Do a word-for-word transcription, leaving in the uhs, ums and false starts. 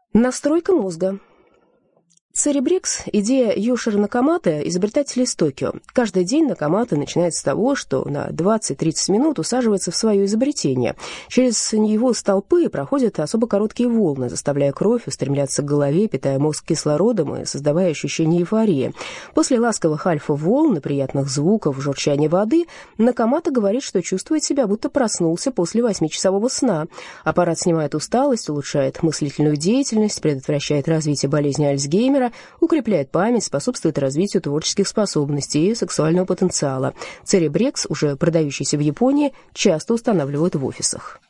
Настройка мозга. Церебрекс – идея Йоширо Накамото, изобретателя из Токио. Каждый день Накамото начинает с того, что на двадцать-тридцать минут усаживается в свое изобретение. Через его столпы проходят особо короткие волны, заставляя кровь устремляться к голове, питая мозг кислородом и создавая ощущение эйфории. После ласковых альфа-волн и приятных звуков журчания воды Накамото говорит, что чувствует себя, будто проснулся после восьмичасового сна. Аппарат снимает усталость, улучшает мыслительную деятельность, предотвращает развитие болезни Альцгеймера, укрепляет память, способствует развитию творческих способностей и сексуального потенциала. Церебрекс, уже продающийся в Японии, часто устанавливают в офисах.